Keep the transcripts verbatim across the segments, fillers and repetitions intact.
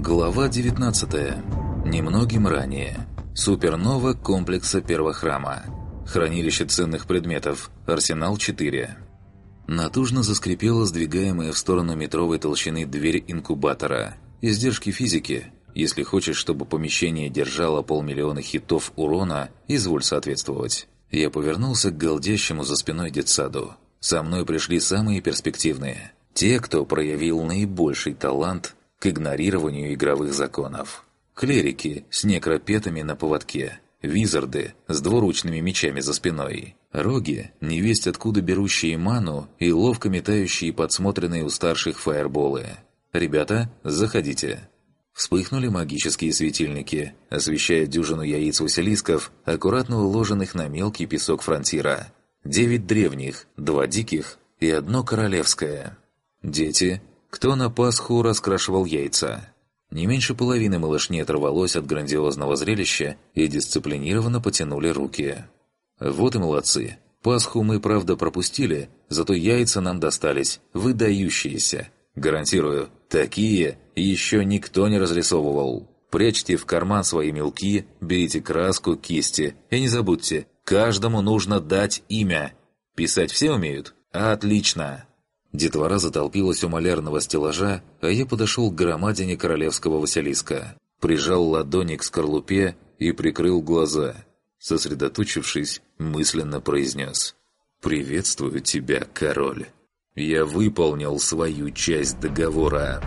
Глава девятнадцатая. Немногим ранее. Супернова комплекса Первохрама. Хранилище ценных предметов. Арсенал четыре. Натужно заскрипела сдвигаемая в сторону метровой толщины дверь инкубатора. Издержки физики. Если хочешь, чтобы помещение держало полмиллиона хитов урона, изволь соответствовать. Я повернулся к голдящему за спиной детсаду. Со мной пришли самые перспективные. Те, кто проявил наибольший талант к игнорированию игровых законов. Клерики с некропетами на поводке, визарды с двуручными мечами за спиной, роги, невесть откуда берущие ману и ловко метающие подсмотренные у старших фаерболы. «Ребята, заходите». Вспыхнули магические светильники, освещая дюжину яиц василисков, аккуратно уложенных на мелкий песок фронтира. Девять древних, два диких и одно королевское. Дети, кто на Пасху раскрашивал яйца. Не меньше половины малышни оторвалось от грандиозного зрелища и дисциплинированно потянули руки. Вот и молодцы. Пасху мы, правда, пропустили, зато яйца нам достались, выдающиеся. Гарантирую, такие еще никто не разрисовывал. Прячьте в карман свои мелки, берите краску, кисти. И не забудьте, каждому нужно дать имя. Писать все умеют? Отлично! Детвора затолпилась у малярного стеллажа, а я подошел к громадине королевского Василиска. Прижал ладони к скорлупе и прикрыл глаза. Сосредоточившись, мысленно произнес: «Приветствую тебя, король. Я выполнил свою часть договора».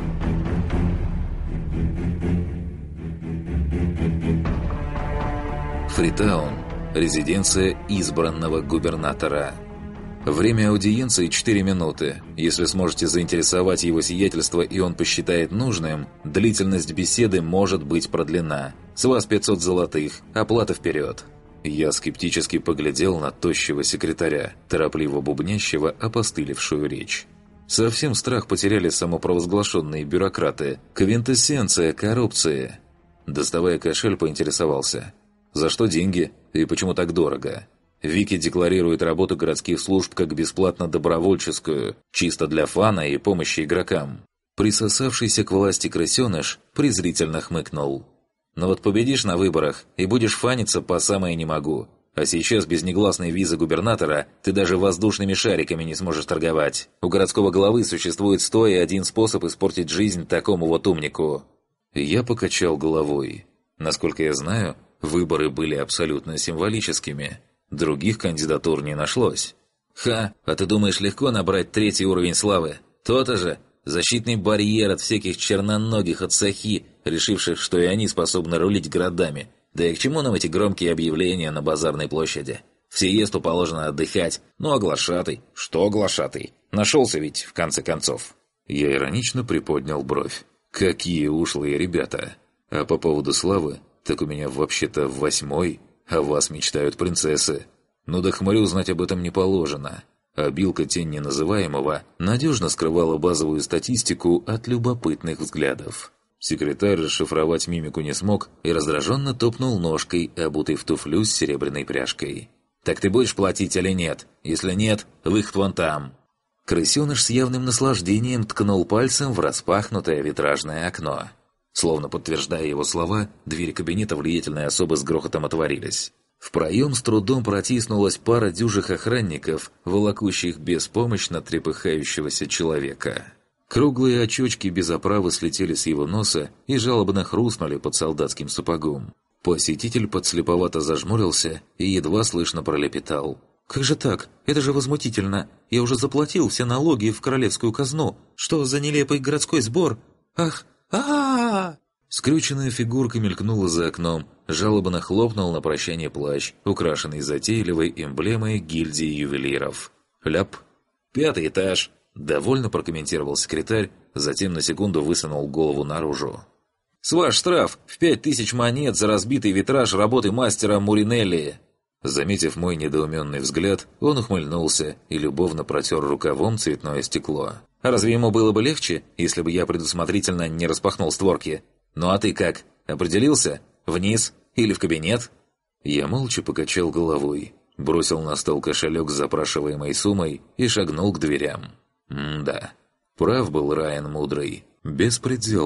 Фритаун. Резиденция избранного губернатора. Время аудиенции четыре минуты. Если сможете заинтересовать его сиятельство и он посчитает нужным, длительность беседы может быть продлена. С вас пятьсот золотых, оплата вперед. Я скептически поглядел на тощего секретаря, торопливо бубнящего опостылевшую речь. Совсем страх потеряли самопровозглашенные бюрократы. Квинтэссенция коррупции. Доставая кошель, поинтересовался: «За что деньги? И почему так дорого?» Вики декларирует работу городских служб как бесплатно-добровольческую, чисто для фана и помощи игрокам. Присосавшийся к власти крысеныш презрительно хмыкнул. «Но вот победишь на выборах и будешь фаниться по самое не могу. А сейчас без негласной визы губернатора ты даже воздушными шариками не сможешь торговать. У городского главы существует сто и один способ испортить жизнь такому вот умнику». Я покачал головой. Насколько я знаю, выборы были абсолютно символическими. Других кандидатур не нашлось. «Ха, а ты думаешь, легко набрать третий уровень славы? То-то же! Защитный барьер от всяких черноногих отсахи, решивших, что и они способны рулить городами. Да и к чему нам эти громкие объявления на базарной площади? Всеесту положено отдыхать. Ну а глашатый? Что глашатый? Нашелся ведь, в конце концов». Я иронично приподнял бровь. «Какие ушлые ребята! А по поводу славы, так у меня вообще-то восьмой... А вас мечтают принцессы. Ну да хмырю знать об этом не положено. А Билка Тень Неназываемого надежно скрывала базовую статистику от любопытных взглядов. Секретарь расшифровать мимику не смог и раздраженно топнул ножкой, обутой в туфлю с серебряной пряжкой. «Так ты будешь платить или нет? Если нет, выход вон там». Крысеныш с явным наслаждением ткнул пальцем в распахнутое витражное окно. Словно подтверждая его слова, двери кабинета влиятельной особы с грохотом отворились. В проем с трудом протиснулась пара дюжих охранников, волокущих беспомощно трепыхающегося человека. Круглые очечки без оправы слетели с его носа и жалобно хрустнули под солдатским сапогом. Посетитель подслеповато зажмурился и едва слышно пролепетал: «Как же так? Это же возмутительно! Я уже заплатил все налоги в королевскую казну! Что за нелепый городской сбор? Ах! а, Скрюченная фигурка мелькнула за окном, жалобно хлопнул на прощание плащ, украшенный затейливой эмблемой гильдии ювелиров. «Ляп!» «Пятый этаж!» – довольно прокомментировал секретарь, затем на секунду высунул голову наружу. «С ваш штраф в пять тысяч монет за разбитый витраж работы мастера Муринелли!» Заметив мой недоуменный взгляд, он ухмыльнулся и любовно протер рукавом цветное стекло. «Разве ему было бы легче, если бы я предусмотрительно не распахнул створки? Ну а ты как? Определился? Вниз? Или в кабинет?» Я молча покачал головой, бросил на стол кошелек с запрашиваемой суммой и шагнул к дверям. М-да. Прав был Райан Мудрый. Беспредел.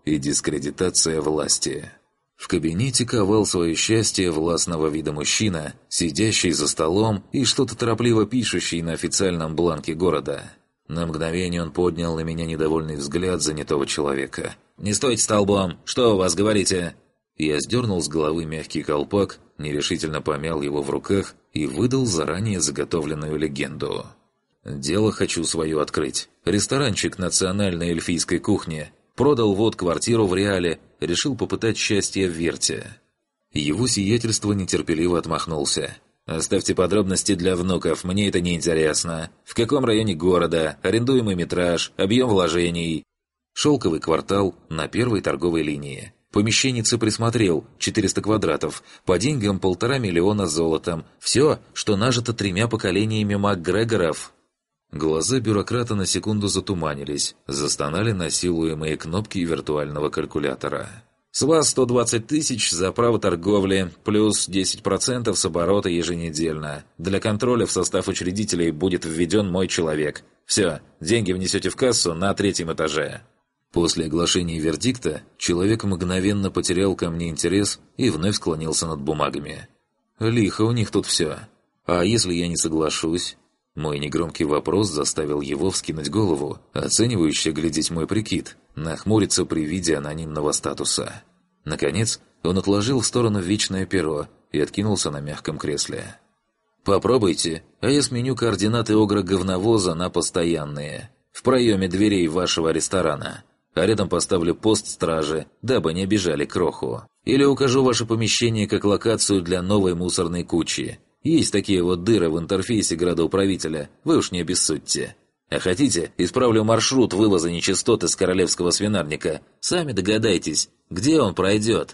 и дискредитация власти. В кабинете ковал свое счастье властного вида мужчина, сидящий за столом и что-то торопливо пишущий на официальном бланке города. На мгновение он поднял на меня недовольный взгляд занятого человека. «Не стойте столбом! Что у вас, говорите?» Я сдернул с головы мягкий колпак, нерешительно помял его в руках и выдал заранее заготовленную легенду. «Дело хочу свое открыть. Ресторанчик национальной эльфийской кухни. Продал вот квартиру в Реале, решил попытать счастье в Верте». Его сиятельство нетерпеливо отмахнулся. «Оставьте подробности для внуков, мне это не интересно. В каком районе города, арендуемый метраж, объем вложений?» Шелковый квартал на первой торговой линии. Помещенница присмотрел, четыреста квадратов, по деньгам полтора миллиона золотом. Все, что нажито тремя поколениями МакГрегоров. Глаза бюрократа на секунду затуманились, застонали насилуемые кнопки виртуального калькулятора. «С вас сто двадцать тысяч за право торговли, плюс десять процентов с оборота еженедельно. Для контроля в состав учредителей будет введен мой человек. Все, деньги внесете в кассу на третьем этаже». После оглашения вердикта человек мгновенно потерял ко мне интерес и вновь склонился над бумагами. «Лихо у них тут все. А если я не соглашусь?» Мой негромкий вопрос заставил его вскинуть голову, оценивающе глядеть мой прикид, нахмуриться при виде анонимного статуса. Наконец, он отложил в сторону вечное перо и откинулся на мягком кресле. «Попробуйте, а я сменю координаты огра-говновоза на постоянные. В проеме дверей вашего ресторана. А рядом поставлю пост стражи, дабы не обижали кроху. Или укажу ваше помещение как локацию для новой мусорной кучи. Есть такие вот дыры в интерфейсе градоуправителя, вы уж не обессудьте. А хотите, исправлю маршрут вывоза нечистот из королевского свинарника. Сами догадайтесь, где он пройдет».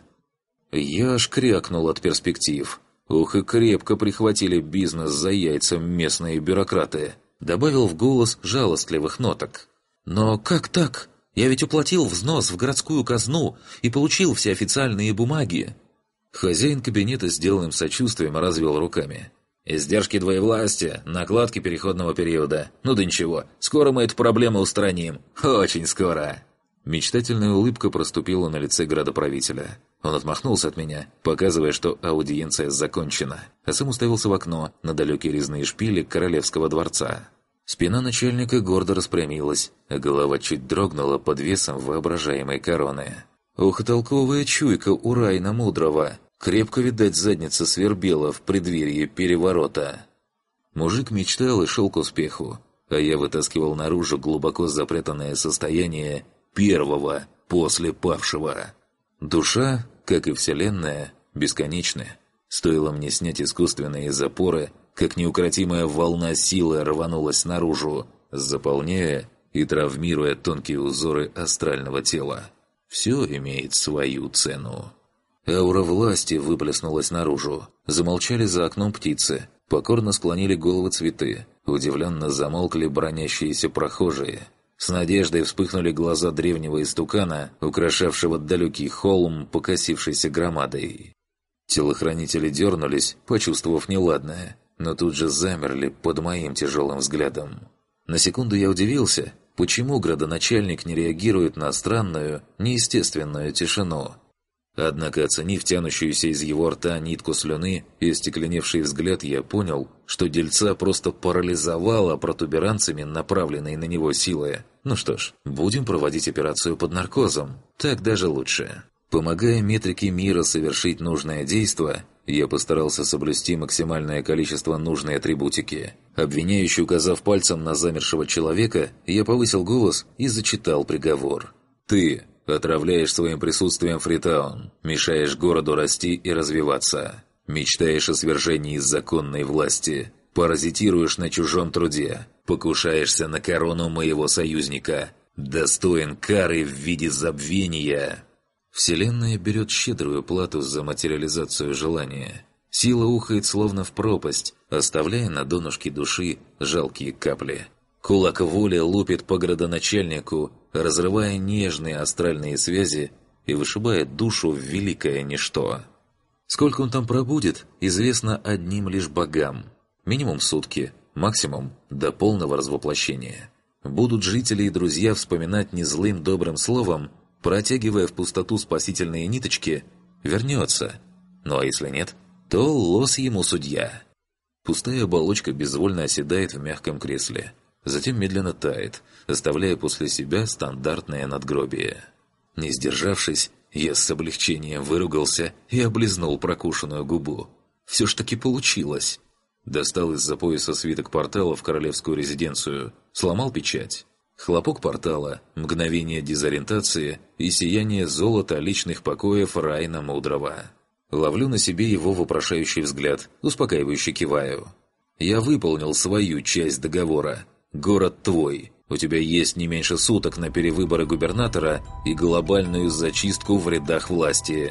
Я аж крякнул от перспектив. Ух, и крепко прихватили бизнес за яйца местные бюрократы. Добавил в голос жалостливых ноток. «Но как так? Я ведь уплатил взнос в городскую казну и получил все официальные бумаги». Хозяин кабинета с деланным сочувствием развел руками. «Издержки двоевластия, накладки переходного периода. Ну да ничего, скоро мы эту проблему устраним. Очень скоро!» Мечтательная улыбка проступила на лице градоправителя. Он отмахнулся от меня, показывая, что аудиенция закончена, а сам уставился в окно на далекие резные шпили королевского дворца. Спина начальника гордо распрямилась, а голова чуть дрогнула под весом воображаемой короны. Ух, толковая чуйка у Райна Мудрого! Крепко, видать, задница свербела в преддверии переворота. Мужик мечтал и шел к успеху, а я вытаскивал наружу глубоко запрятанное состояние первого после павшего. Душа, как и вселенная, бесконечна. Стоило мне снять искусственные запоры, как неукротимая волна силы рванулась наружу, заполняя и травмируя тонкие узоры астрального тела. Все имеет свою цену. Аура власти выплеснулась наружу. Замолчали за окном птицы. Покорно склонили головы цветы. Удивленно замолкли бронящиеся прохожие. С надеждой вспыхнули глаза древнего истукана, украшавшего далекий холм, покосившейся громадой. Телохранители дернулись, почувствовав неладное, но тут же замерли под моим тяжелым взглядом. На секунду я удивился, почему градоначальник не реагирует на странную, неестественную тишину. Однако, оценив тянущуюся из его рта нитку слюны и остекленевший взгляд, я понял, что дельца просто парализовало протуберанцами направленной на него силы. Ну что ж, будем проводить операцию под наркозом. Так даже лучше. Помогая метрике мира совершить нужное действо, я постарался соблюсти максимальное количество нужной атрибутики. Обвиняющий, указав пальцем на замершего человека, я повысил голос и зачитал приговор. «Ты отравляешь своим присутствием Фритаун, мешаешь городу расти и развиваться, мечтаешь о свержении законной власти, паразитируешь на чужом труде, покушаешься на корону моего союзника, достоин кары в виде забвения». Вселенная берет щедрую плату за материализацию желания. Сила ухает словно в пропасть, оставляя на донышке души жалкие капли. Кулак воли лупит по градоначальнику, разрывая нежные астральные связи и вышибая душу в великое ничто. Сколько он там пробудет, известно одним лишь богам. Минимум сутки, максимум до полного развоплощения. Будут жители и друзья вспоминать не злым добрым словом, протягивая в пустоту спасительные ниточки, вернется. Ну а если нет, то лос ему судья. Пустая оболочка безвольно оседает в мягком кресле, затем медленно тает, оставляя после себя стандартное надгробие. Не сдержавшись, я с облегчением выругался и облизнул прокушенную губу. Все ж таки получилось. Достал из-за пояса свиток портала в королевскую резиденцию, сломал печать. Хлопок портала, мгновение дезориентации и сияние золота личных покоев Райна Мудрого. Ловлю на себе его вопрошающий взгляд, успокаивающе киваю. Я выполнил свою часть договора. Город твой. У тебя есть не меньше суток на перевыборы губернатора и глобальную зачистку в рядах власти.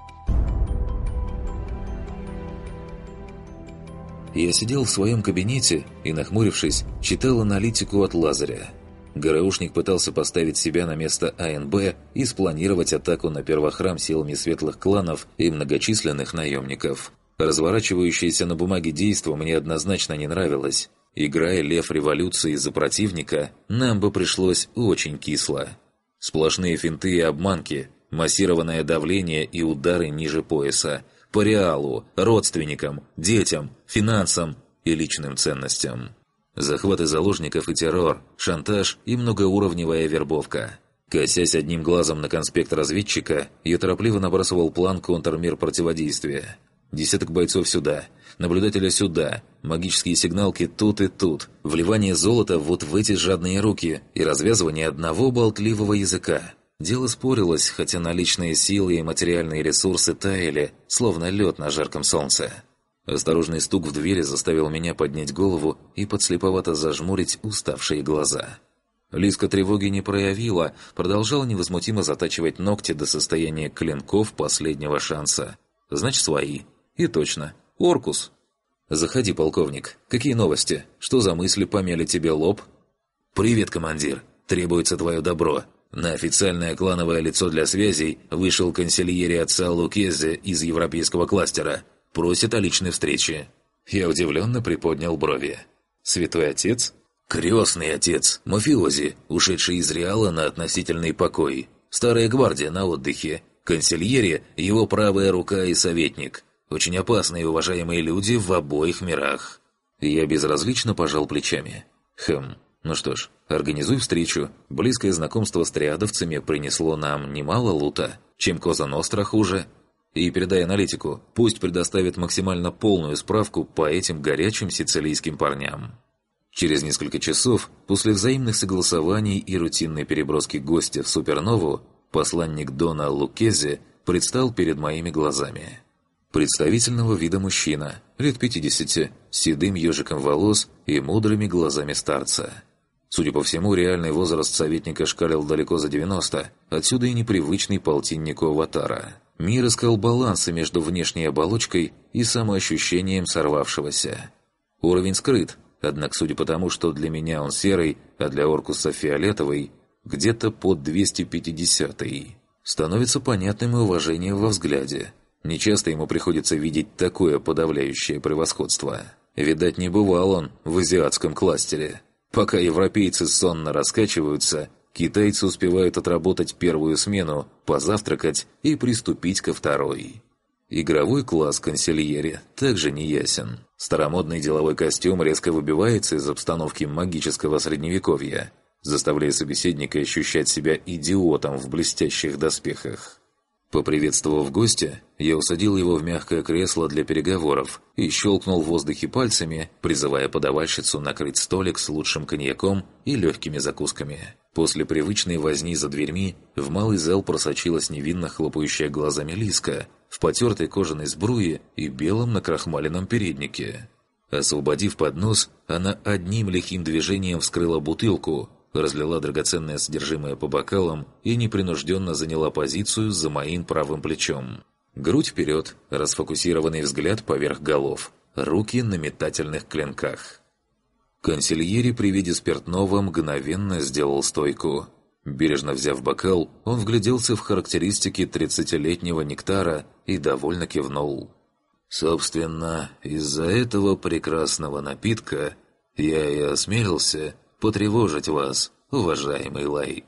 Я сидел в своем кабинете и, нахмурившись, читал аналитику от Лазаря. ГРУшник пытался поставить себя на место АНБ и спланировать атаку на первохрам силами светлых кланов и многочисленных наемников. Разворачивающееся на бумаге действо мне однозначно не нравилось. Играя лев революции за противника, нам бы пришлось очень кисло. Сплошные финты и обманки, массированное давление и удары ниже пояса, по реалу, родственникам, детям, финансам и личным ценностям. Захваты заложников и террор, шантаж и многоуровневая вербовка. Косясь одним глазом на конспект разведчика, я торопливо набрасывал план контрмер противодействия. Десяток бойцов сюда, наблюдателя сюда, магические сигналки тут и тут, вливание золота вот в эти жадные руки и развязывание одного болтливого языка. Дело спорилось, хотя наличные силы и материальные ресурсы таяли, словно лед на жарком солнце. Осторожный стук в двери заставил меня поднять голову и подслеповато зажмурить уставшие глаза. Лиска тревоги не проявила, продолжала невозмутимо затачивать ногти до состояния клинков последнего шанса. Значит, свои. И точно. Оркус. «Заходи, полковник. Какие новости? Что за мысли помяли тебе лоб?» «Привет, командир. Требуется твое добро. На официальное клановое лицо для связей вышел консильери отца Лукезе из европейского кластера. Просит о личной встрече». Я удивленно приподнял брови. «Святой отец?» «Крестный отец, мафиози, ушедший из Реала на относительный покой. Старая гвардия на отдыхе. Консильери – его правая рука и советник. Очень опасные и уважаемые люди в обоих мирах». Я безразлично пожал плечами. «Хм, ну что ж, организуй встречу. Близкое знакомство с триадовцами принесло нам немало лута, чем Коза Ностра хуже. И передай аналитику, пусть предоставит максимально полную справку по этим горячим сицилийским парням». Через несколько часов, после взаимных согласований и рутинной переброски гостя в Супернову, посланник Дона Лукезе предстал перед моими глазами. Представительного вида мужчина, лет пятидесяти, с седым ежиком волос и мудрыми глазами старца. Судя по всему, реальный возраст советника шкалил далеко за девяносто, отсюда и непривычный полтиннику аватара. Мир искал баланса между внешней оболочкой и самоощущением сорвавшегося. Уровень скрыт, однако судя по тому, что для меня он серый, а для Оркуса фиолетовый, где-то под двести пятидесятый. Становится понятным и уважение во взгляде. Нечасто ему приходится видеть такое подавляющее превосходство. Видать, не бывал он в азиатском кластере. Пока европейцы сонно раскачиваются, китайцы успевают отработать первую смену, позавтракать и приступить ко второй. Игровой класс консильери также не ясен. Старомодный деловой костюм резко выбивается из обстановки магического средневековья, заставляя собеседника ощущать себя идиотом в блестящих доспехах. Поприветствовав гостя, я усадил его в мягкое кресло для переговоров и щелкнул в воздухе пальцами, призывая подавальщицу накрыть столик с лучшим коньяком и легкими закусками. После привычной возни за дверьми в малый зал просочилась невинно хлопающая глазами Лиска в потертой кожаной сбруе и белом накрахмаленном переднике. Освободив поднос, она одним лихим движением вскрыла бутылку, разлила драгоценное содержимое по бокалам и непринужденно заняла позицию за моим правым плечом. Грудь вперед, расфокусированный взгляд поверх голов, руки на метательных клинках. Консильери при виде спиртного мгновенно сделал стойку. Бережно взяв бокал, он вгляделся в характеристики тридцатилетнего нектара и довольно кивнул. «Собственно, из-за этого прекрасного напитка я и осмелился потревожить вас, уважаемый Лаид».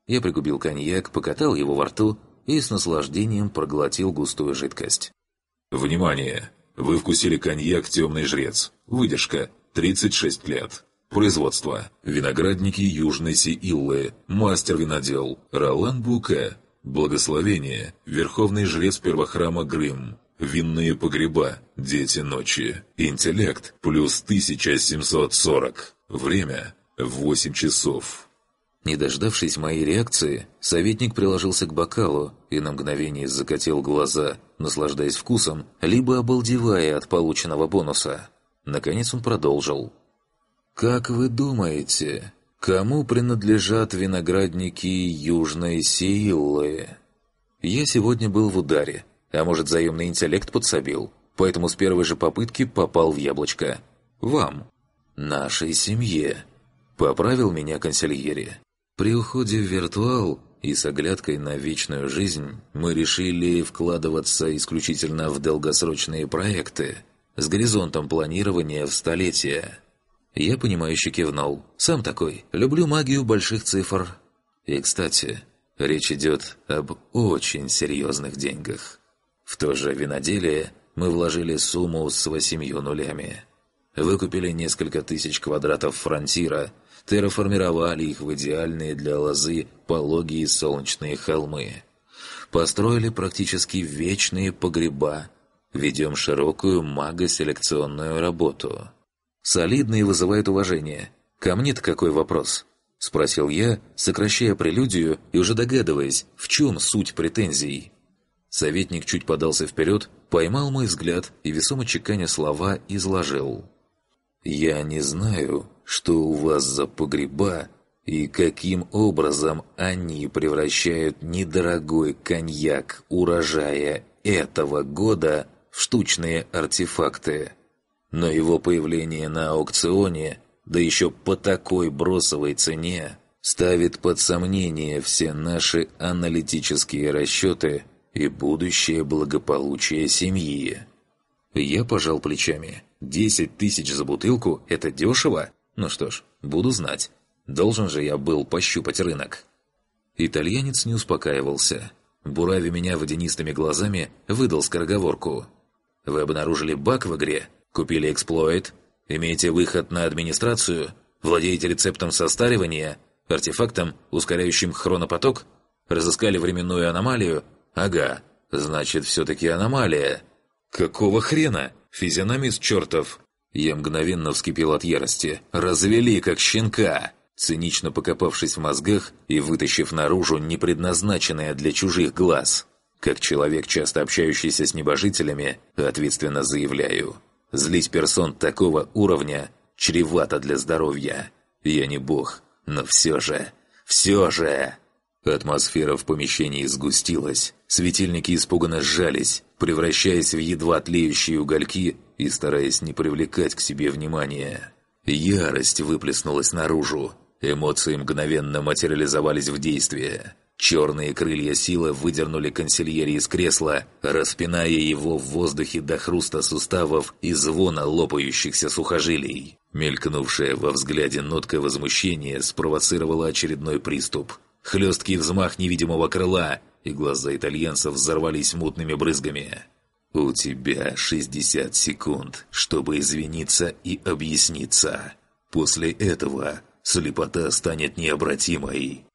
Я пригубил коньяк, покатал его во рту и с наслаждением проглотил густую жидкость. Внимание! Вы вкусили коньяк «Темный жрец». Выдержка – тридцать шесть лет. Производство. Виноградники Южной Сииллы. Мастер-винодел. Ролан Буке. Благословение. Верховный жрец первохрама Грым. Винные погреба. Дети ночи. Интеллект. Плюс тысяча семьсот сорок. Время. восемь часов. Не дождавшись моей реакции, советник приложился к бокалу и на мгновение закатил глаза, наслаждаясь вкусом, либо обалдевая от полученного бонуса. Наконец он продолжил. «Как вы думаете, кому принадлежат виноградники Южной Сииллы? Я сегодня был в ударе, а может, заемный интеллект подсобил, поэтому с первой же попытки попал в яблочко. Вам, нашей семье», — поправил меня консильери. При уходе в виртуал и с оглядкой на вечную жизнь мы решили вкладываться исключительно в долгосрочные проекты с горизонтом планирования в столетия. Я понимающе кивнул. Сам такой. Люблю магию больших цифр. И, кстати, речь идет об очень серьезных деньгах. В то же виноделие мы вложили сумму с восемью нулями. Выкупили несколько тысяч квадратов фронтира, терраформировали их в идеальные для лозы пологие солнечные холмы. Построили практически вечные погреба. Ведем широкую магоселекционную работу. Солидно и вызывает уважение. Ко мне-то какой вопрос? Спросил я, сокращая прелюдию и уже догадываясь, в чем суть претензий. Советник чуть подался вперед, поймал мой взгляд и, весомо чеканя слова, изложил. «Я не знаю, что у вас за погреба и каким образом они превращают недорогой коньяк урожая этого года в штучные артефакты. Но его появление на аукционе, да еще по такой бросовой цене, ставит под сомнение все наши аналитические расчеты и будущее благополучие семьи». Я пожал плечами. «Десять тысяч за бутылку – это дешево? Ну что ж, буду знать. Должен же я был пощупать рынок». Итальянец не успокаивался. Буравя меня водянистыми глазами, выдал скороговорку. «Вы обнаружили баг в игре? Купили эксплойт? Имеете выход на администрацию? Владеете рецептом состаривания? Артефактом, ускоряющим хронопоток? Разыскали временную аномалию? Ага, значит, все-таки аномалия». «Какого хрена? Физиономист чертов!» Я мгновенно вскипел от ярости. «Развели, как щенка!» Цинично покопавшись в мозгах и вытащив наружу непредназначенное для чужих глаз. Как человек, часто общающийся с небожителями, ответственно заявляю. Злить персон такого уровня чревато для здоровья. Я не бог, но все же, все же... Атмосфера в помещении сгустилась, светильники испуганно сжались, превращаясь в едва тлеющие угольки и стараясь не привлекать к себе внимания. Ярость выплеснулась наружу, эмоции мгновенно материализовались в действие. Черные крылья силы выдернули консильери из кресла, распиная его в воздухе до хруста суставов и звона лопающихся сухожилий. Мелькнувшая во взгляде нотка возмущения спровоцировала очередной приступ. Хлесткий взмах невидимого крыла, и глаза итальянца взорвались мутными брызгами. «У тебя шестьдесят секунд, чтобы извиниться и объясниться. После этого слепота станет необратимой».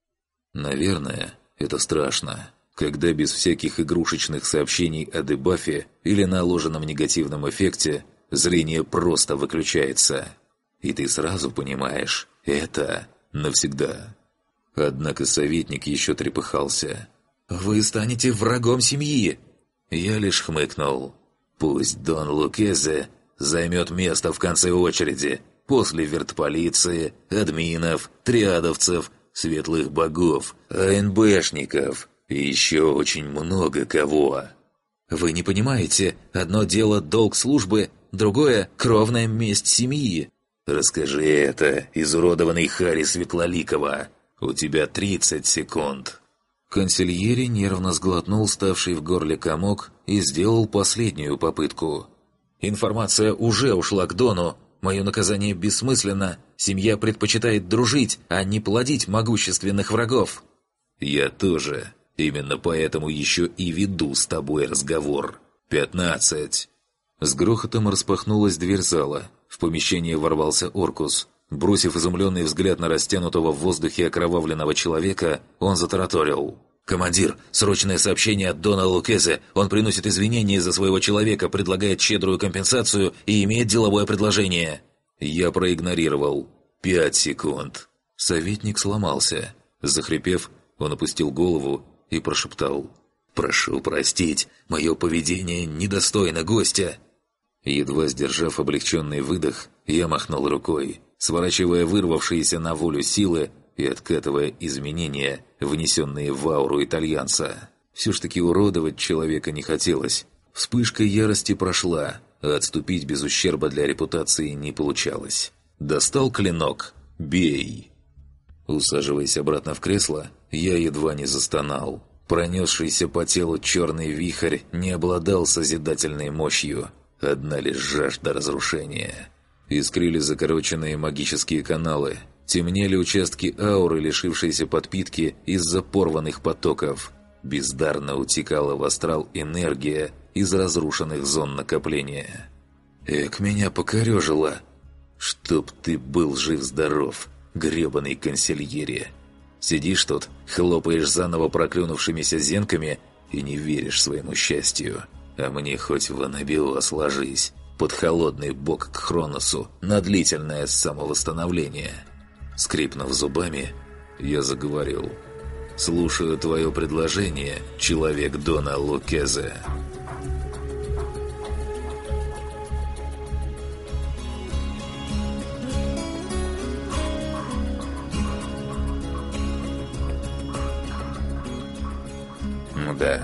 Наверное, это страшно, когда без всяких игрушечных сообщений о дебафе или наложенном негативном эффекте зрение просто выключается. И ты сразу понимаешь, это навсегда. Однако советник еще трепыхался. «Вы станете врагом семьи!» Я лишь хмыкнул. «Пусть Дон Лукезе займет место в конце очереди, после вертполиции, админов, триадовцев, светлых богов, АНБшников и еще очень много кого». «Вы не понимаете, одно дело долг службы, другое – кровная месть семьи». «Расскажи это, изуродованный Хари Светлоликова. У тебя тридцать секунд». Консильери нервно сглотнул ставший в горле комок и сделал последнюю попытку. «Информация уже ушла к Дону. Мое наказание бессмысленно. Семья предпочитает дружить, а не плодить могущественных врагов». «Я тоже. Именно поэтому еще и веду с тобой разговор. Пятнадцать». С грохотом распахнулась дверь зала. В помещение ворвался Оркус. Бросив изумленный взгляд на растянутого в воздухе окровавленного человека, он затараторил: «Командир, срочное сообщение от Дона Лукезе. Он приносит извинения за своего человека, предлагает щедрую компенсацию и имеет деловое предложение». Я проигнорировал. Пять секунд. Советник сломался. Захрипев, он опустил голову и прошептал: «Прошу простить, мое поведение недостойно гостя». Едва сдержав облегченный выдох, я махнул рукой, сворачивая вырвавшиеся на волю силы и откатывая изменения, внесенные в ауру итальянца. Все ж таки уродовать человека не хотелось. Вспышка ярости прошла, а отступить без ущерба для репутации не получалось. Достал клинок. «Бей!» Усаживаясь обратно в кресло, я едва не застонал. Пронесшийся по телу черный вихрь не обладал созидательной мощью. Одна лишь жажда разрушения. Искрили закороченные магические каналы. Темнели участки ауры, лишившиеся подпитки из-за порванных потоков. Бездарно утекала в астрал энергия из разрушенных зон накопления. Эк, меня покорежило. Чтоб ты был жив-здоров, гребаный консильере. Сидишь тут, хлопаешь заново проклюнувшимися зенками и не веришь своему счастью. А мне хоть в анабиоз ложись, под холодный бок к Хроносу, на длительное самовосстановление. Скрипнув зубами, я заговорил: «Слушаю твое предложение, человек Дона Лукезе». Да,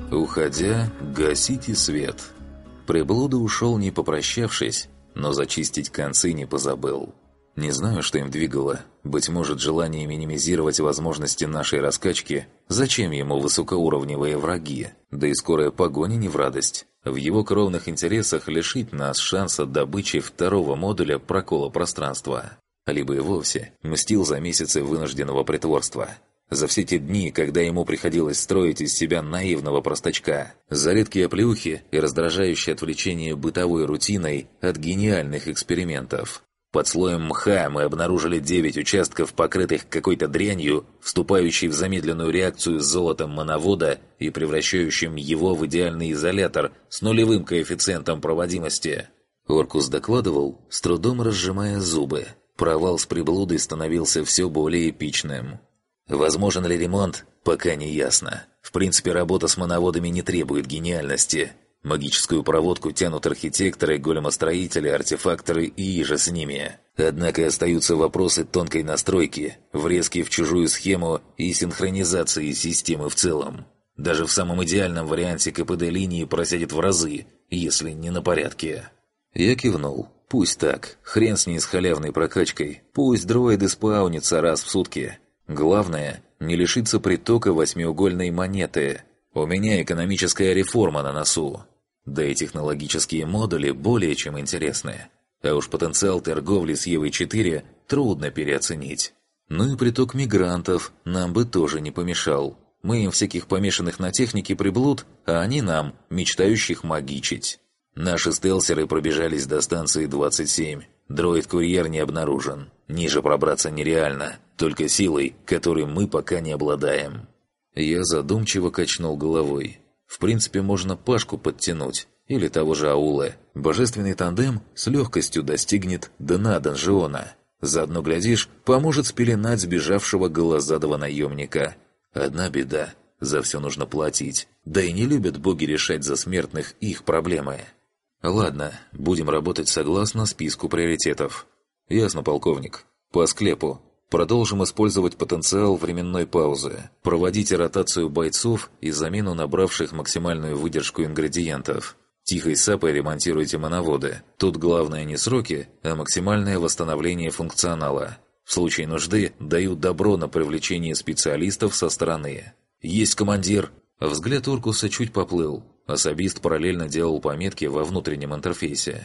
уходя, гасите свет. Приблуда ушел, не попрощавшись, но зачистить концы не позабыл. Не знаю, что им двигало. Быть может, желание минимизировать возможности нашей раскачки. Зачем ему высокоуровневые враги? Да и скорая погоня не в радость. В его кровных интересах лишить нас шанса добычи второго модуля прокола пространства. Либо и вовсе мстил за месяцы вынужденного притворства. За все те дни, когда ему приходилось строить из себя наивного простачка, за редкие оплеухи и раздражающее отвлечение бытовой рутиной от гениальных экспериментов. Под слоем мха мы обнаружили девять участков, покрытых какой-то дрянью, вступающей в замедленную реакцию с золотом моновода и превращающим его в идеальный изолятор с нулевым коэффициентом проводимости. Оркус докладывал, с трудом разжимая зубы. Провал с приблудой становился все более эпичным. Возможен ли ремонт, пока не ясно. В принципе, работа с моноводами не требует гениальности. Магическую проводку тянут архитекторы, големостроители, артефакторы и иже с ними. Однако остаются вопросы тонкой настройки, врезки в чужую схему и синхронизации системы в целом. Даже в самом идеальном варианте КПД линии просядет в разы, если не на порядке. Я кивнул. Пусть так. Хрен с ней с халявной прокачкой. Пусть дроиды спаунятся раз в сутки. Главное, не лишиться притока восьмиугольной монеты. У меня экономическая реформа на носу. Да и технологические модули более чем интересны. А уж потенциал торговли с Евой четыре трудно переоценить. Ну и приток мигрантов нам бы тоже не помешал. Мы им всяких помешанных на технике приблуд, а они нам, мечтающих магичить. Наши стелсеры пробежались до станции двадцать семь. Дроид-курьер не обнаружен. Ниже пробраться нереально, только силой, которой мы пока не обладаем. Я задумчиво качнул головой. В принципе, можно Пашку подтянуть, или того же Ауле. Божественный тандем с легкостью достигнет дна донжиона. Заодно, глядишь, поможет спеленать сбежавшего голозадого наемника. Одна беда – за все нужно платить. Да и не любят боги решать за смертных их проблемы. Ладно, будем работать согласно списку приоритетов. Ясно, полковник. По склепу. Продолжим использовать потенциал временной паузы. Проводите ротацию бойцов и замену набравших максимальную выдержку ингредиентов. Тихой сапой ремонтируйте моноводы. Тут главное не сроки, а максимальное восстановление функционала. В случае нужды даю добро на привлечение специалистов со стороны. Есть, командир! Взгляд Оркуса чуть поплыл. Особист параллельно делал пометки во внутреннем интерфейсе.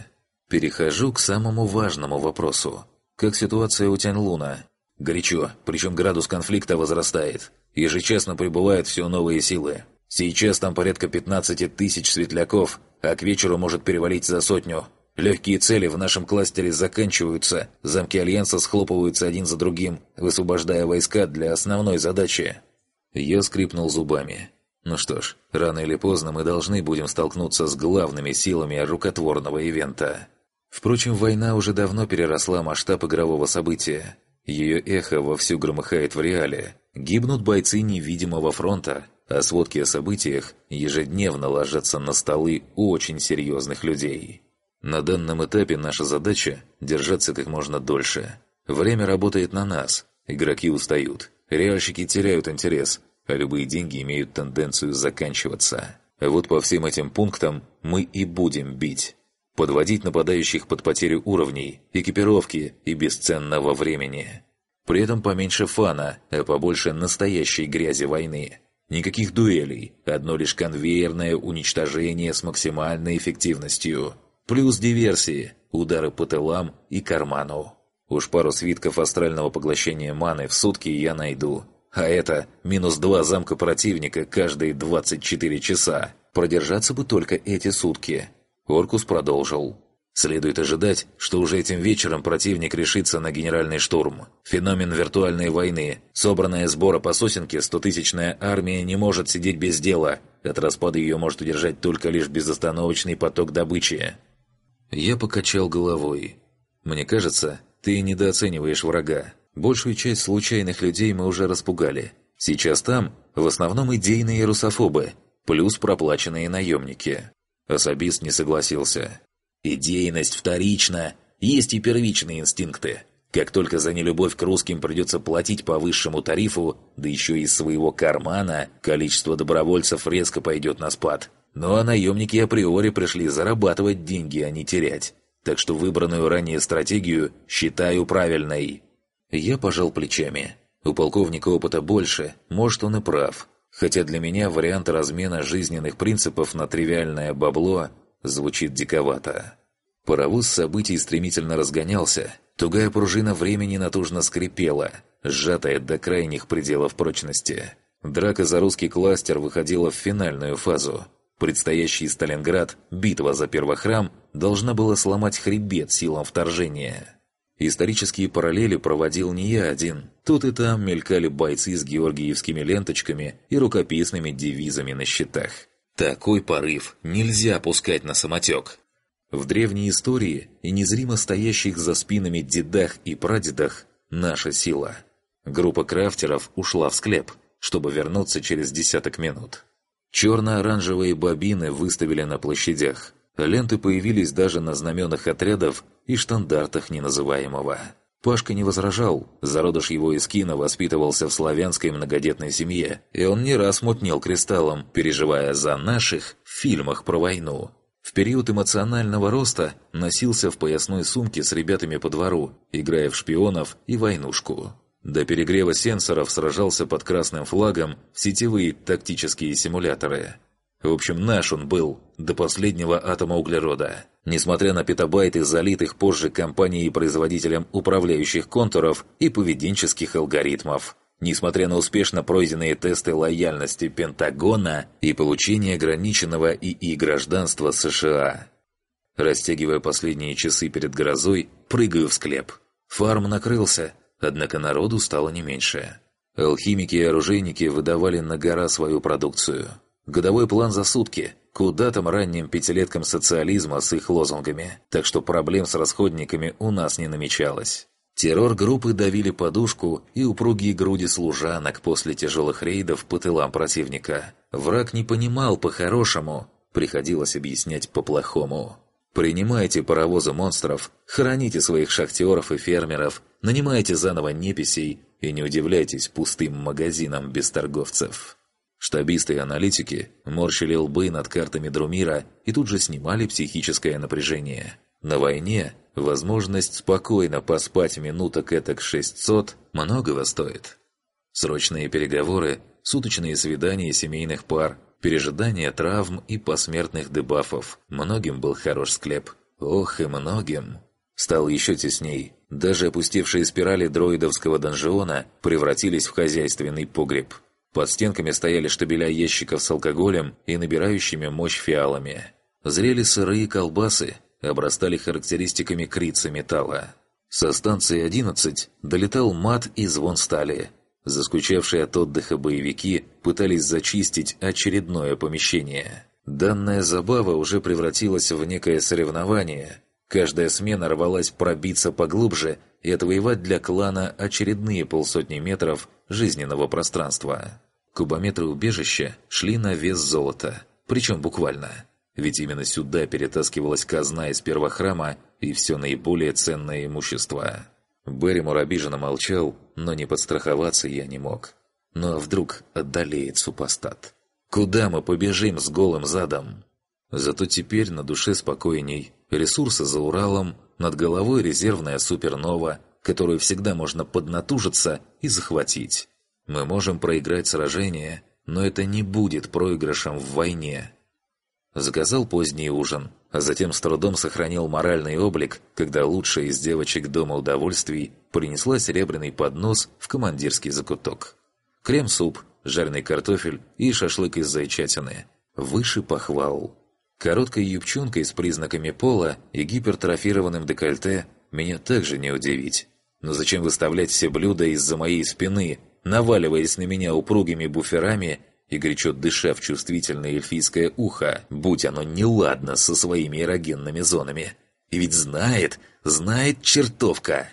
Перехожу к самому важному вопросу. Как ситуация у Тяньлуна? Горячо, причем градус конфликта возрастает. Ежечасно прибывают все новые силы. Сейчас там порядка пятнадцать тысяч светляков, а к вечеру может перевалить за сотню. Легкие цели в нашем кластере заканчиваются, замки Альянса схлопываются один за другим, высвобождая войска для основной задачи. Я скрипнул зубами. Ну что ж, рано или поздно мы должны будем столкнуться с главными силами рукотворного ивента. Впрочем, война уже давно переросла масштаб игрового события. Ее эхо вовсю громыхает в реале. Гибнут бойцы невидимого фронта, а сводки о событиях ежедневно ложатся на столы очень серьезных людей. На данном этапе наша задача – держаться как можно дольше. Время работает на нас, игроки устают, реальщики теряют интерес, а любые деньги имеют тенденцию заканчиваться. Вот по всем этим пунктам мы и будем бить. Подводить нападающих под потерю уровней, экипировки и бесценного времени. При этом поменьше фана, а побольше настоящей грязи войны. Никаких дуэлей, одно лишь конвейерное уничтожение с максимальной эффективностью. Плюс диверсии, удары по тылам и карману. Уж пару свитков астрального поглощения маны в сутки я найду. А это минус два замка противника каждые двадцать четыре часа. Продержаться бы только эти сутки. Оркус продолжил. Следует ожидать, что уже этим вечером противник решится на генеральный штурм. Феномен виртуальной войны. Собранная сбора по сосенке стотысячная армия не может сидеть без дела. От распада ее может удержать только лишь безостановочный поток добычи. Я покачал головой. Мне кажется, ты недооцениваешь врага. Большую часть случайных людей мы уже распугали. Сейчас там в основном идейные русофобы, плюс проплаченные наемники. Особист не согласился. Идейность вторична, есть и первичные инстинкты. Как только за нелюбовь к русским придется платить по высшему тарифу, да еще из своего кармана, количество добровольцев резко пойдет на спад. Ну а наемники априори пришли зарабатывать деньги, а не терять. Так что выбранную ранее стратегию считаю правильной. Я пожал плечами. У полковника опыта больше, может он и прав. Хотя для меня вариант размена жизненных принципов на тривиальное бабло звучит диковато. Паровоз событий стремительно разгонялся, тугая пружина времени натужно скрипела, сжатая до крайних пределов прочности. Драка за русский кластер выходила в финальную фазу. Предстоящий Сталинград, битва за Первохрам, должна была сломать хребет силам вторжения. Исторические параллели проводил не я один. Тут и там мелькали бойцы с георгиевскими ленточками и рукописными девизами на щитах. Такой порыв нельзя пускать на самотек. В древней истории и незримо стоящих за спинами дедах и прадедах наша сила. Группа крафтеров ушла в склеп, чтобы вернуться через десяток минут. Черно-оранжевые бобины выставили на площадях. Ленты появились даже на знаменах отрядов и штандартах неназываемого. Пашка не возражал, зародыш его эскина воспитывался в славянской многодетной семье, и он не раз мутнел кристаллом, переживая за наших в фильмах про войну. В период эмоционального роста носился в поясной сумке с ребятами по двору, играя в шпионов и войнушку. До перегрева сенсоров сражался под красным флагом в сетевые тактические симуляторы. В общем, наш он был до последнего атома углерода. Несмотря на петабайты залитых позже компанией-производителем управляющих контуров и поведенческих алгоритмов. Несмотря на успешно пройденные тесты лояльности Пентагона и получение ограниченного ИИ гражданства США. Растягивая последние часы перед грозой, прыгаю в склеп. Фарм накрылся, однако народу стало не меньше. Алхимики и оружейники выдавали на гора свою продукцию. Годовой план за сутки. Куда там ранним пятилеткам социализма с их лозунгами. Так что проблем с расходниками у нас не намечалось. Террор-группы давили подушку и упругие груди служанок после тяжелых рейдов по тылам противника. Враг не понимал по-хорошему. Приходилось объяснять по-плохому. Принимайте паровозы монстров, храните своих шахтеров и фермеров, нанимайте заново неписей и не удивляйтесь пустым магазинам без торговцев. Штабисты и аналитики морщили лбы над картами Друмира и тут же снимали психическое напряжение. На войне возможность спокойно поспать минуток этак шестьсот многого стоит. Срочные переговоры, суточные свидания семейных пар, пережидание травм и посмертных дебафов. Многим был хорош склеп. Ох и многим. Стало еще тесней. Даже опустевшие спирали дроидовского донжиона превратились в хозяйственный погреб. Под стенками стояли штабеля ящиков с алкоголем и набирающими мощь фиалами. Зрели сырые колбасы, обрастали характеристиками крица металла. Со станции одиннадцать долетал мат и звон стали. Заскучавшие от отдыха боевики пытались зачистить очередное помещение. Данная забава уже превратилась в некое соревнование. Каждая смена рвалась пробиться поглубже и отвоевать для клана очередные полсотни метров жизненного пространства. Кубометры убежища шли на вес золота, причем буквально. Ведь именно сюда перетаскивалась казна из первохрама и все наиболее ценное имущество. Берримор обиженно молчал, но не подстраховаться я не мог. Ну а вдруг одолеет супостат? Куда мы побежим с голым задом? Зато теперь на душе спокойней. Ресурсы за Уралом, над головой резервная супернова, которую всегда можно поднатужиться и захватить. Мы можем проиграть сражение, но это не будет проигрышем в войне. Заказал поздний ужин, а затем с трудом сохранил моральный облик, когда лучшая из девочек Дома удовольствий принесла серебряный поднос в командирский закуток. Крем-суп, жареный картофель и шашлык из зайчатины. Выше похвал. Короткой юбчонкой с признаками пола и гипертрофированным декольте меня также не удивить. Но зачем выставлять все блюда из-за моей спины, наваливаясь на меня упругими буферами и горячо дыша в чувствительное эльфийское ухо, будь оно неладно со своими эрогенными зонами? И ведь знает, знает чертовка!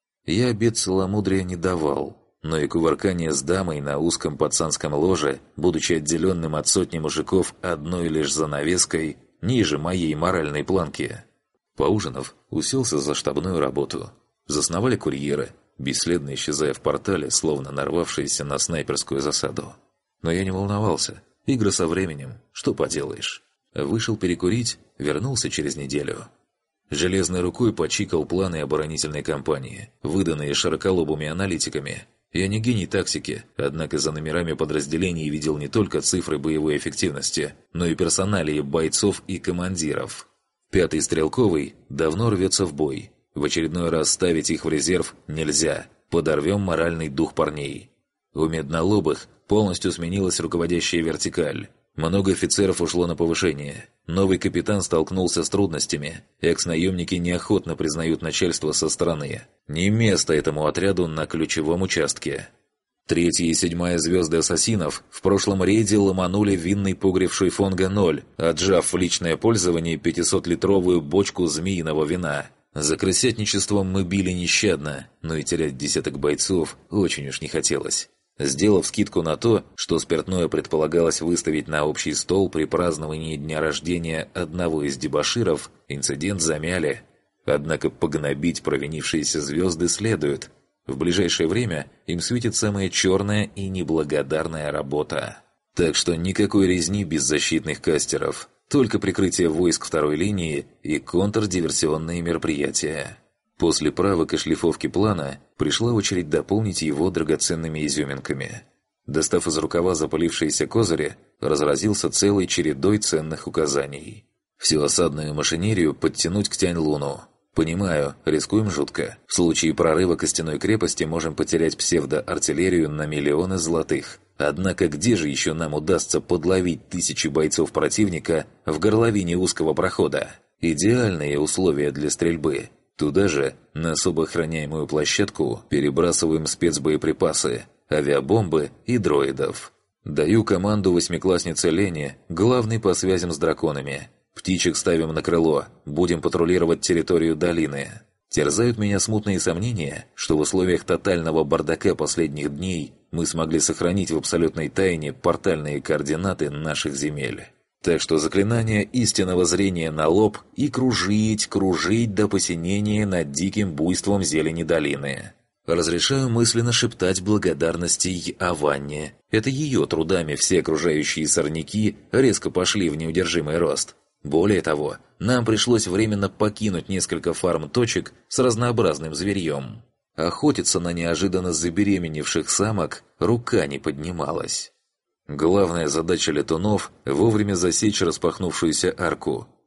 Я обет целомудрия не давал, но и кувыркание с дамой на узком пацанском ложе, будучи отделенным от сотни мужиков одной лишь занавеской, ниже моей моральной планки. Поужинав, уселся за штабную работу. Засновали курьеры, бесследно исчезая в портале, словно нарвавшиеся на снайперскую засаду. Но я не волновался. Игры со временем, что поделаешь. Вышел перекурить, вернулся через неделю. Железной рукой почикал планы оборонительной кампании, выданные широколобыми аналитиками. Я не гений тактики, однако за номерами подразделений видел не только цифры боевой эффективности, но и персоналии бойцов и командиров. Пятый стрелковый давно рвется в бой. В очередной раз ставить их в резерв нельзя. Подорвем моральный дух парней. У меднолобых полностью сменилась руководящая вертикаль. Много офицеров ушло на повышение. Новый капитан столкнулся с трудностями. Экс-наемники неохотно признают начальство со стороны. Не место этому отряду на ключевом участке. Третья и седьмая звезды ассасинов в прошлом рейде ломанули винный погреб Шойфонга ноль, отжав в личное пользование пятисотлитровую бочку змеиного вина. За крысятничеством мы били нещадно, но и терять десяток бойцов очень уж не хотелось. Сделав скидку на то, что спиртное предполагалось выставить на общий стол при праздновании дня рождения одного из дебоширов, инцидент замяли. Однако погнобить провинившиеся звезды следует. В ближайшее время им светит самая черная и неблагодарная работа. Так что никакой резни беззащитных кастеров, только прикрытие войск второй линии и контрдиверсионные мероприятия. После правок и шлифовки плана пришла очередь дополнить его драгоценными изюминками. Достав из рукава запылившиеся козыри, разразился целой чередой ценных указаний. Всю осадную машинерию подтянуть к Тянь-Луну. Понимаю, рискуем жутко. В случае прорыва костяной крепости можем потерять псевдоартиллерию на миллионы золотых. Однако где же еще нам удастся подловить тысячи бойцов противника в горловине узкого прохода? Идеальные условия для стрельбы. Туда же, на особо охраняемую площадку, перебрасываем спецбоеприпасы, авиабомбы и дроидов. Даю команду восьмикласснице Лене, главной по связям с драконами. Птичек ставим на крыло, будем патрулировать территорию долины. Терзают меня смутные сомнения, что в условиях тотального бардака последних дней мы смогли сохранить в абсолютной тайне портальные координаты наших земель. Так что заклинание истинного зрения на лоб и кружить, кружить до посинения над диким буйством зелени долины. Разрешаю мысленно шептать благодарности Аванне. Это ее трудами все окружающие сорняки резко пошли в неудержимый рост. Более того, нам пришлось временно покинуть несколько фарм-точек с разнообразным зверьем. Охотиться на неожиданно забеременевших самок рука не поднималась. Главная задача летунов – вовремя засечь распахнувшуюся арку.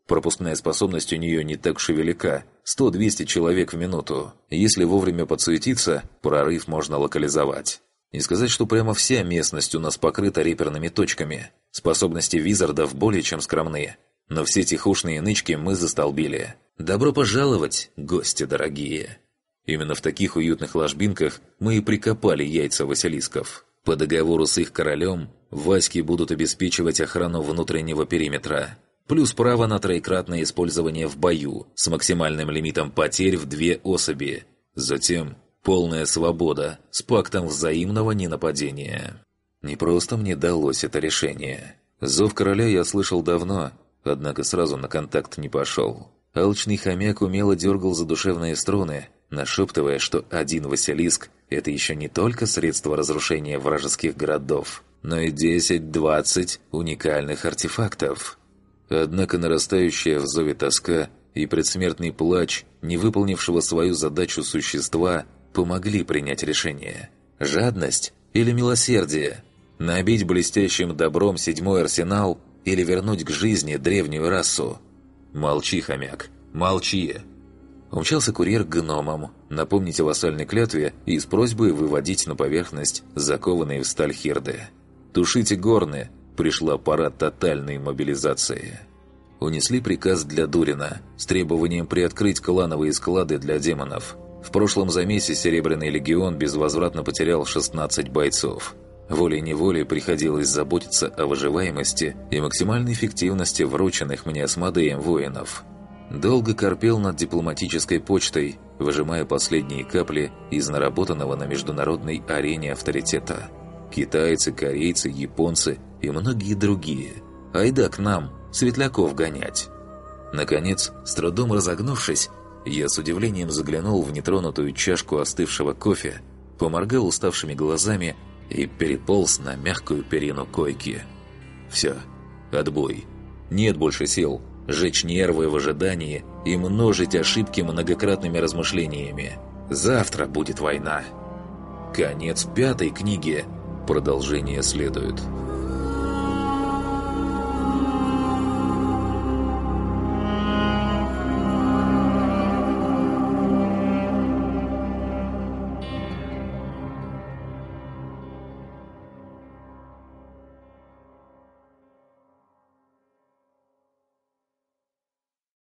Пропускная способность у нее не так уж и велика – сто-двести человек в минуту. Если вовремя подсуетиться, прорыв можно локализовать. Не сказать, что прямо вся местность у нас покрыта реперными точками. Способности визардов более чем скромные. Но все тихушные нычки мы застолбили. Добро пожаловать, гости дорогие! Именно в таких уютных ложбинках мы и прикопали яйца василисков. По договору с их королем, Васьки будут обеспечивать охрану внутреннего периметра. Плюс право на троекратное использование в бою с максимальным лимитом потерь в две особи. Затем полная свобода с пактом взаимного ненападения. Не просто мне далось это решение. Зов короля я слышал давно, однако сразу на контакт не пошел. Алчный хомяк умело дергал задушевные струны, нашептывая, что один Василиск – это еще не только средство разрушения вражеских городов, но и десять-двадцать уникальных артефактов. Однако нарастающая в зове тоска и предсмертный плач не выполнившего свою задачу существа помогли принять решение. Жадность или милосердие? Набить блестящим добром седьмой арсенал или вернуть к жизни древнюю расу? Молчи, хомяк, молчи! Умчался курьер к гномам, напомнить о вассальной клятве и с просьбой выводить на поверхность закованные в сталь хирды. «Тушите горны!» Пришла пора тотальной мобилизации. Унесли приказ для Дурина с требованием приоткрыть клановые склады для демонов. В прошлом замесе Серебряный легион безвозвратно потерял шестнадцать бойцов. Волей-неволей приходилось заботиться о выживаемости и максимальной эффективности врученных мне Асмодеем воинов. Долго корпел над дипломатической почтой, выжимая последние капли из наработанного на международной арене авторитета. Китайцы, корейцы, японцы и многие другие. Айда к нам, светляков гонять. Наконец, с трудом разогнувшись, я с удивлением заглянул в нетронутую чашку остывшего кофе, поморгал уставшими глазами и переполз на мягкую перину койки. Все, отбой. Нет больше сил жечь нервы в ожидании и множить ошибки многократными размышлениями. Завтра будет война. Конец пятой книги. Продолжение следует.